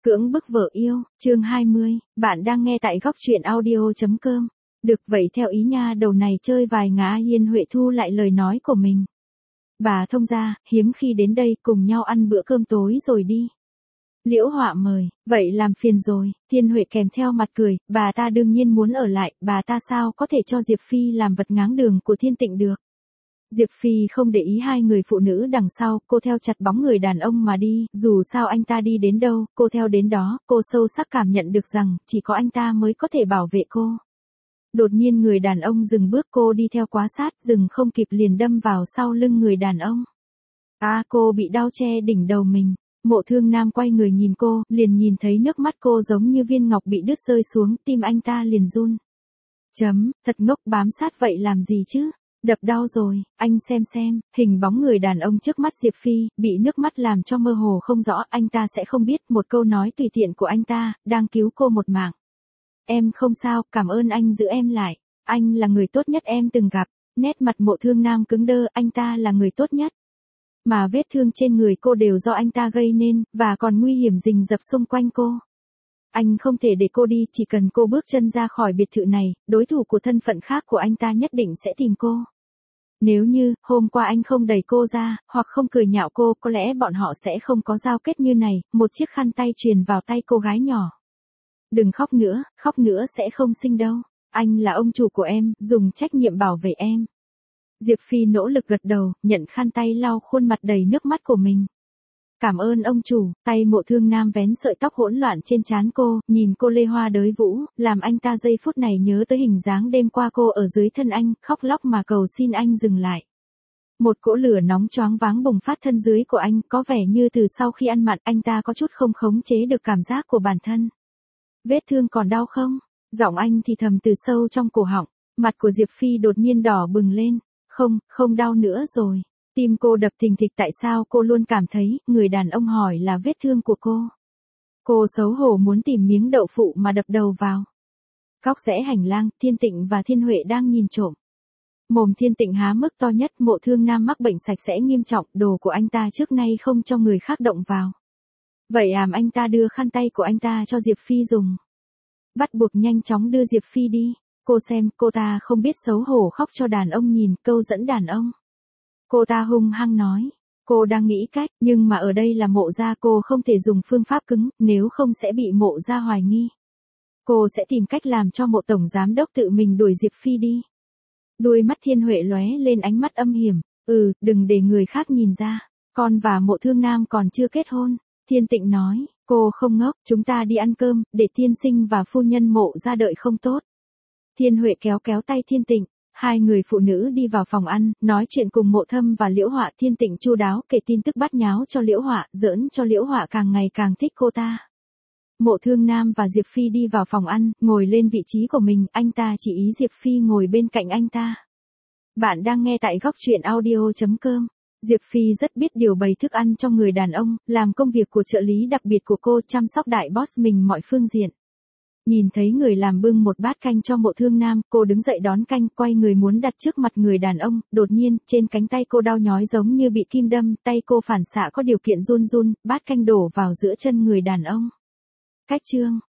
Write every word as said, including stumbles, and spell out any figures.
Cưỡng bức vợ yêu, chương hai mươi, bạn đang nghe tại góc truyện audio.com. Được vậy theo ý nha, đầu này chơi vài ngã Yên Huệ thu lại lời nói của mình. Bà thông gia, hiếm khi đến đây cùng nhau ăn bữa cơm tối rồi đi. Liễu Họa mời, vậy làm phiền rồi, Thiên Huệ kèm theo mặt cười, bà ta đương nhiên muốn ở lại, bà ta sao có thể cho Diệp Phi làm vật ngáng đường của Thiên Tịnh được. Diệp Phi không để ý hai người phụ nữ đằng sau, cô theo chặt bóng người đàn ông mà đi, dù sao anh ta đi đến đâu, cô theo đến đó, cô sâu sắc cảm nhận được rằng, chỉ có anh ta mới có thể bảo vệ cô. Đột nhiên người đàn ông dừng bước, cô đi theo quá sát, dừng không kịp liền đâm vào sau lưng người đàn ông. À, cô bị đau che đỉnh đầu mình. Mộ Thương Nam quay người nhìn cô, liền nhìn thấy nước mắt cô giống như viên ngọc bị đứt rơi xuống, tim anh ta liền run. Chấm, thật ngốc, bám sát vậy làm gì chứ? Đập đau rồi, anh xem xem, hình bóng người đàn ông trước mắt Diệp Phi, bị nước mắt làm cho mơ hồ không rõ, anh ta sẽ không biết một câu nói tùy tiện của anh ta, đang cứu cô một mạng. Em không sao, cảm ơn anh giữ em lại, anh là người tốt nhất em từng gặp, nét mặt Mộ Thương Nam cứng đơ, anh ta là người tốt nhất. Mà vết thương trên người cô đều do anh ta gây nên, và còn nguy hiểm rình rập xung quanh cô. Anh không thể để cô đi, chỉ cần cô bước chân ra khỏi biệt thự này, đối thủ của thân phận khác của anh ta nhất định sẽ tìm cô. Nếu như, hôm qua anh không đẩy cô ra, hoặc không cười nhạo cô, có lẽ bọn họ sẽ không có giao kết như này, một chiếc khăn tay truyền vào tay cô gái nhỏ. Đừng khóc nữa, khóc nữa sẽ không sinh đâu. Anh là ông chủ của em, dùng trách nhiệm bảo vệ em. Diệp Phi nỗ lực gật đầu, nhận khăn tay lau khuôn mặt đầy nước mắt của mình. Cảm ơn ông chủ, tay Mộ Thương Nam vén sợi tóc hỗn loạn trên trán cô, nhìn cô lê hoa đới vũ, làm anh ta giây phút này nhớ tới hình dáng đêm qua cô ở dưới thân anh, khóc lóc mà cầu xin anh dừng lại. Một cỗ lửa nóng choáng váng bùng phát thân dưới của anh, có vẻ như từ sau khi ăn mặn anh ta có chút không khống chế được cảm giác của bản thân. Vết thương còn đau không? Giọng anh thì thầm từ sâu trong cổ họng, mặt của Diệp Phi đột nhiên đỏ bừng lên. Không, không đau nữa rồi. Tim cô đập thình thịch, tại sao cô luôn cảm thấy, người đàn ông hỏi là vết thương của cô. Cô xấu hổ muốn tìm miếng đậu phụ mà đập đầu vào. Góc rẽ hành lang, Thiên Tịnh và Thiên Huệ đang nhìn trộm. Mồm Thiên Tịnh há mức to nhất, Mộ Thương Nam mắc bệnh sạch sẽ nghiêm trọng, đồ của anh ta trước nay không cho người khác động vào. Vậy àm anh ta đưa khăn tay của anh ta cho Diệp Phi dùng. Bắt buộc nhanh chóng đưa Diệp Phi đi. Cô xem, cô ta không biết xấu hổ khóc cho đàn ông nhìn, câu dẫn đàn ông. Cô ta hung hăng nói, cô đang nghĩ cách, nhưng mà ở đây là Mộ gia, cô không thể dùng phương pháp cứng, nếu không sẽ bị Mộ gia hoài nghi. Cô sẽ tìm cách làm cho Mộ tổng giám đốc tự mình đuổi Diệp Phi đi. Đuôi mắt Thiên Huệ lóe lên ánh mắt âm hiểm, ừ, đừng để người khác nhìn ra, con và Mộ Thương Nam còn chưa kết hôn. Thiên Tịnh nói, cô không ngốc, chúng ta đi ăn cơm, để tiên sinh và phu nhân Mộ gia đợi không tốt. Thiên Huệ kéo kéo tay Thiên Tịnh, hai người phụ nữ đi vào phòng ăn, nói chuyện cùng Mộ Thâm và Liễu Họa. Thiên Tịnh chu đáo kể tin tức bát nháo cho Liễu Họa, giỡn cho Liễu Họa càng ngày càng thích cô ta. Mộ Thương Nam và Diệp Phi đi vào phòng ăn, ngồi lên vị trí của mình, anh ta chỉ ý Diệp Phi ngồi bên cạnh anh ta. Bạn đang nghe tại góc truyện audio.com. Diệp Phi rất biết điều bày thức ăn cho người đàn ông, làm công việc của trợ lý đặc biệt của cô, chăm sóc đại boss mình mọi phương diện. Nhìn thấy người làm bưng một bát canh cho Mộ Thương Nam, cô đứng dậy đón canh, quay người muốn đặt trước mặt người đàn ông, đột nhiên, trên cánh tay cô đau nhói giống như bị kim đâm, tay cô phản xạ có điều kiện run run, bát canh đổ vào giữa chân người đàn ông. Cách chương,